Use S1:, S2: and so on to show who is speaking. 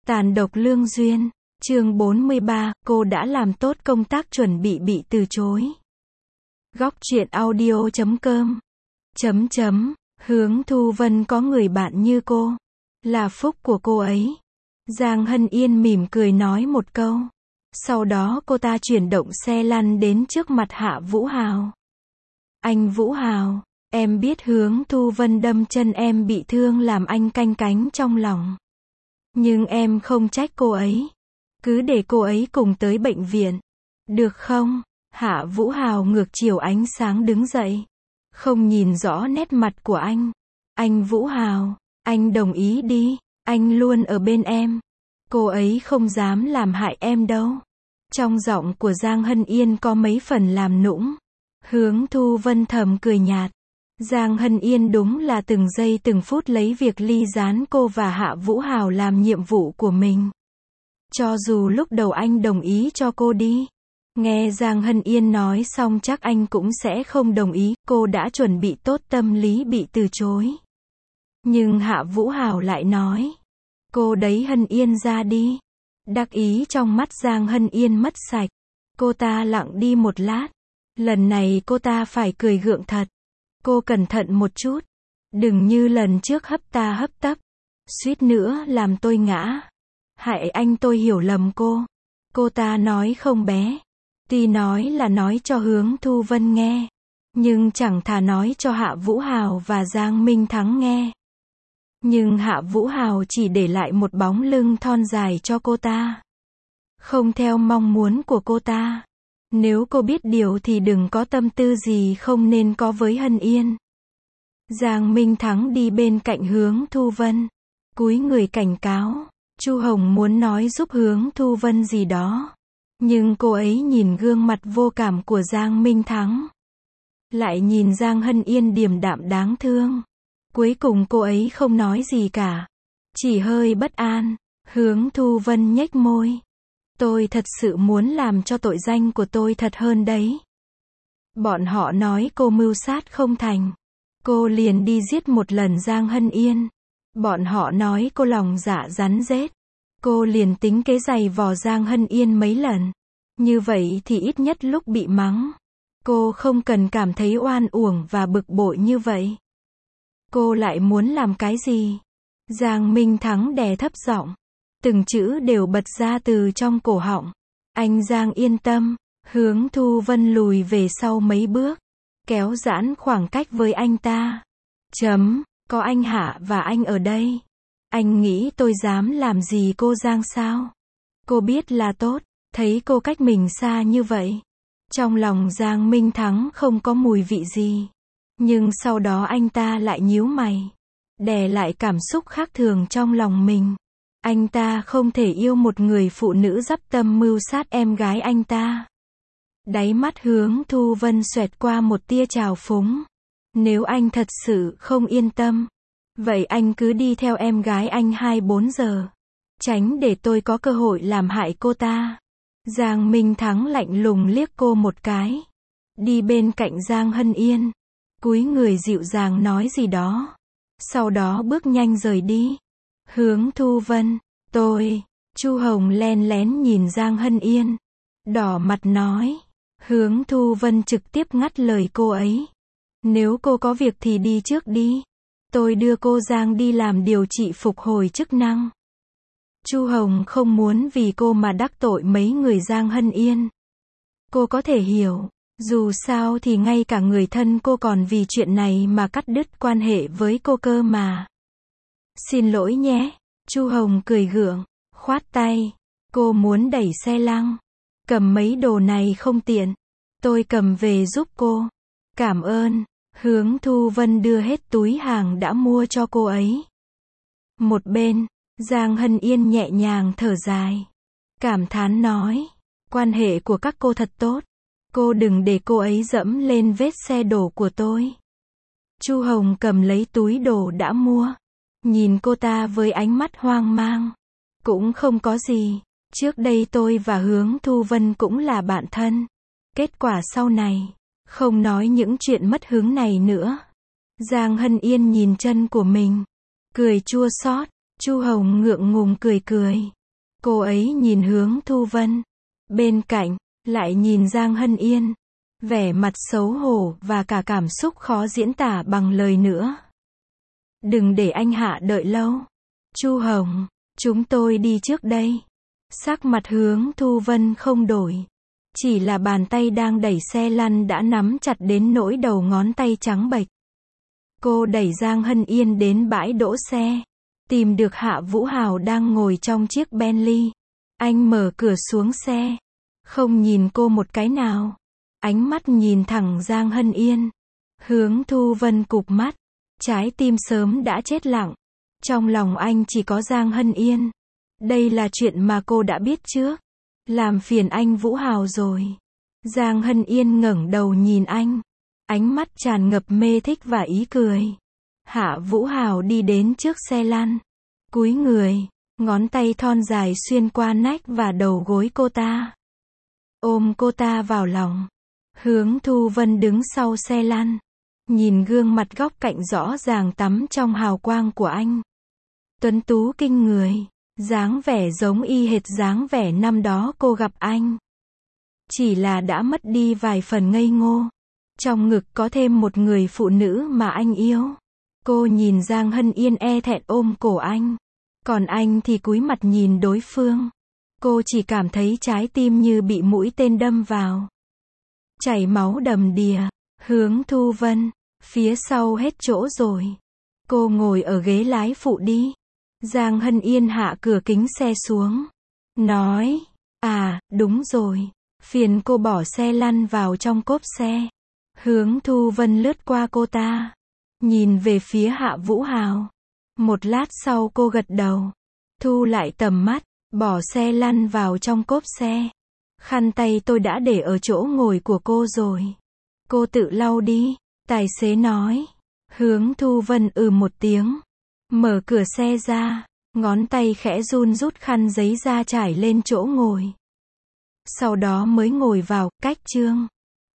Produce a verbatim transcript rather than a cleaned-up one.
S1: Tàn độc lương duyên. Chương bốn mươi ba, cô đã làm tốt công tác chuẩn bị bị từ chối. Góc truyện audio chấm com. Chấm chấm, Hướng Thu Vân có người bạn như cô. Là phúc của cô ấy. Giang Hân Yên mỉm cười nói một câu. Sau đó cô ta chuyển động xe lăn đến trước mặt Hạ Vũ Hào. Anh Vũ Hào, em biết Hướng Thu Vân đâm chân em bị thương làm anh canh cánh trong lòng. Nhưng em không trách cô ấy. Cứ để cô ấy cùng tới bệnh viện. Được không? Hạ Vũ Hào ngược chiều ánh sáng đứng dậy. Không nhìn rõ nét mặt của anh. Anh Vũ Hào, anh đồng ý đi. Anh luôn ở bên em. Cô ấy không dám làm hại em đâu. Trong giọng của Giang Hân Yên có mấy phần làm nũng. Hướng Thu Vân thầm cười nhạt. Giang Hân Yên đúng là từng giây từng phút lấy việc ly gián cô và Hạ Vũ Hào làm nhiệm vụ của mình. Cho dù lúc đầu anh đồng ý cho cô đi. Nghe Giang Hân Yên nói xong chắc anh cũng sẽ không đồng ý, cô đã chuẩn bị tốt tâm lý bị từ chối. Nhưng Hạ Vũ Hào lại nói. Cô đấy Hân Yên ra đi. Đắc ý trong mắt Giang Hân Yên mất sạch. Cô ta lặng đi một lát. Lần này cô ta phải cười gượng thật. Cô cẩn thận một chút. Đừng như lần trước hấp ta hấp tấp. Suýt nữa làm tôi ngã. Hại anh tôi hiểu lầm cô. Cô ta nói không bé. Tuy nói là nói cho Hướng Thu Vân nghe. Nhưng chẳng thà nói cho Hạ Vũ Hào và Giang Minh Thắng nghe. Nhưng Hạ Vũ Hào chỉ để lại một bóng lưng thon dài cho cô ta. Không theo mong muốn của cô ta. Nếu cô biết điều thì đừng có tâm tư gì không nên có với Hân Yên. Giang Minh Thắng đi bên cạnh Hướng Thu Vân. Cúi người cảnh cáo. Chu Hồng muốn nói giúp Hướng Thu Vân gì đó. Nhưng cô ấy nhìn gương mặt vô cảm của Giang Minh Thắng. Lại nhìn Giang Hân Yên điềm đạm đáng thương. Cuối cùng cô ấy không nói gì cả. Chỉ hơi bất an. Hướng Thu Vân nhếch môi. Tôi thật sự muốn làm cho tội danh của tôi thật hơn đấy. Bọn họ nói cô mưu sát không thành. Cô liền đi giết một lần Giang Hân Yên. Bọn họ nói cô lòng dạ rắn rết. Cô liền tính kế giày vò Giang Hân Yên mấy lần. Như vậy thì ít nhất lúc bị mắng. Cô không cần cảm thấy oan uổng và bực bội như vậy. Cô lại muốn làm cái gì? Giang Minh Thắng đè thấp giọng. Từng chữ đều bật ra từ trong cổ họng. Anh Giang yên tâm. Hướng Thu Vân lùi về sau mấy bước. Kéo giãn khoảng cách với anh ta. Chấm, có anh Hạ và anh ở đây. Anh nghĩ tôi dám làm gì cô Giang sao? Cô biết là tốt. Thấy cô cách mình xa như vậy. Trong lòng Giang Minh Thắng không có mùi vị gì. Nhưng sau đó anh ta lại nhíu mày. Đè lại cảm xúc khác thường trong lòng mình. Anh ta không thể yêu một người phụ nữ dắp tâm mưu sát em gái anh ta. Đáy mắt Hướng Thu Vân xoẹt qua một tia trào phúng. Nếu anh thật sự không yên tâm. Vậy anh cứ đi theo em gái anh hai mươi bốn giờ. Tránh để tôi có cơ hội làm hại cô ta. Giang Minh Thắng lạnh lùng liếc cô một cái. Đi bên cạnh Giang Hân Yên. Cúi người dịu dàng nói gì đó. Sau đó bước nhanh rời đi. Hướng Thu Vân, tôi. Chu Hồng len lén nhìn Giang Hân Yên. Đỏ mặt nói. Hướng Thu Vân trực tiếp ngắt lời cô ấy. Nếu cô có việc thì đi trước đi. Tôi đưa cô Giang đi làm điều trị phục hồi chức năng. Chu Hồng không muốn vì cô mà đắc tội mấy người Giang Hân Yên. Cô có thể hiểu. Dù sao thì ngay cả người thân cô còn vì chuyện này mà cắt đứt quan hệ với cô cơ mà. Xin lỗi nhé. Chu Hồng cười gượng. Khoát tay. Cô muốn đẩy xe lăng. Cầm mấy đồ này không tiện. Tôi cầm về giúp cô. Cảm ơn. Hướng Thu Vân đưa hết túi hàng đã mua cho cô ấy. Một bên. Giang Hân Yên nhẹ nhàng thở dài. Cảm thán nói. Quan hệ của các cô thật tốt. Cô đừng để cô ấy dẫm lên vết xe đổ của tôi. Chu Hồng cầm lấy túi đồ đã mua. Nhìn cô ta với ánh mắt hoang mang. Cũng không có gì. Trước đây tôi và Hướng Thu Vân cũng là bạn thân. Kết quả sau này. Không nói những chuyện mất hứng này nữa. Giang Hân Yên nhìn chân của mình. Cười chua xót. Chu Hồng ngượng ngùng cười cười. Cô ấy nhìn hướng Thu Vân. Bên cạnh, lại nhìn Giang Hân Yên. Vẻ mặt xấu hổ và cả cảm xúc khó diễn tả bằng lời nữa. Đừng để anh Hạ đợi lâu. Chu Hồng, chúng tôi đi trước đây. Sắc mặt hướng Thu Vân không đổi. Chỉ là bàn tay đang đẩy xe lăn đã nắm chặt đến nỗi đầu ngón tay trắng bệch. Cô đẩy Giang Hân Yên đến bãi đỗ xe. Tìm được Hạ Vũ Hào đang ngồi trong chiếc Bentley. Anh mở cửa xuống xe. Không nhìn cô một cái nào. Ánh mắt nhìn thẳng Giang Hân Yên. Hướng Thu Vân cụp mắt. Trái tim sớm đã chết lặng. Trong lòng anh chỉ có Giang Hân Yên. Đây là chuyện mà cô đã biết trước. Làm phiền anh Vũ Hào rồi. Giang Hân Yên ngẩng đầu nhìn anh. Ánh mắt tràn ngập mê thích và ý cười. Hạ Vũ Hào đi đến trước xe lăn. Cúi người. Ngón tay thon dài xuyên qua nách và đầu gối cô ta. Ôm cô ta vào lòng. Hướng Thu Vân đứng sau xe lăn. Nhìn gương mặt góc cạnh rõ ràng tắm trong hào quang của anh. Tuấn tú kinh người. Dáng vẻ giống y hệt dáng vẻ năm đó cô gặp anh. Chỉ là đã mất đi vài phần ngây ngô. Trong ngực có thêm một người phụ nữ mà anh yêu. Cô nhìn Giang Hân Yên e thẹn ôm cổ anh. Còn anh thì cúi mặt nhìn đối phương. Cô chỉ cảm thấy trái tim như bị mũi tên đâm vào. Chảy máu đầm đìa. Hướng Thu Vân. Phía sau hết chỗ rồi. Cô ngồi ở ghế lái phụ đi. Giang Hân Yên hạ cửa kính xe xuống. Nói. À, đúng rồi. Phiền cô bỏ xe lăn vào trong cốp xe. Hướng Thu Vân lướt qua cô ta. Nhìn về phía Hạ Vũ Hào. Một lát sau cô gật đầu. Thu lại tầm mắt. Bỏ xe lăn vào trong cốp xe. Khăn tay tôi đã để ở chỗ ngồi của cô rồi. Cô tự lau đi. Tài xế nói. Hướng Thu Vân ừ một tiếng. Mở cửa xe ra. Ngón tay khẽ run rút khăn giấy ra trải lên chỗ ngồi. Sau đó mới ngồi vào, cách chương.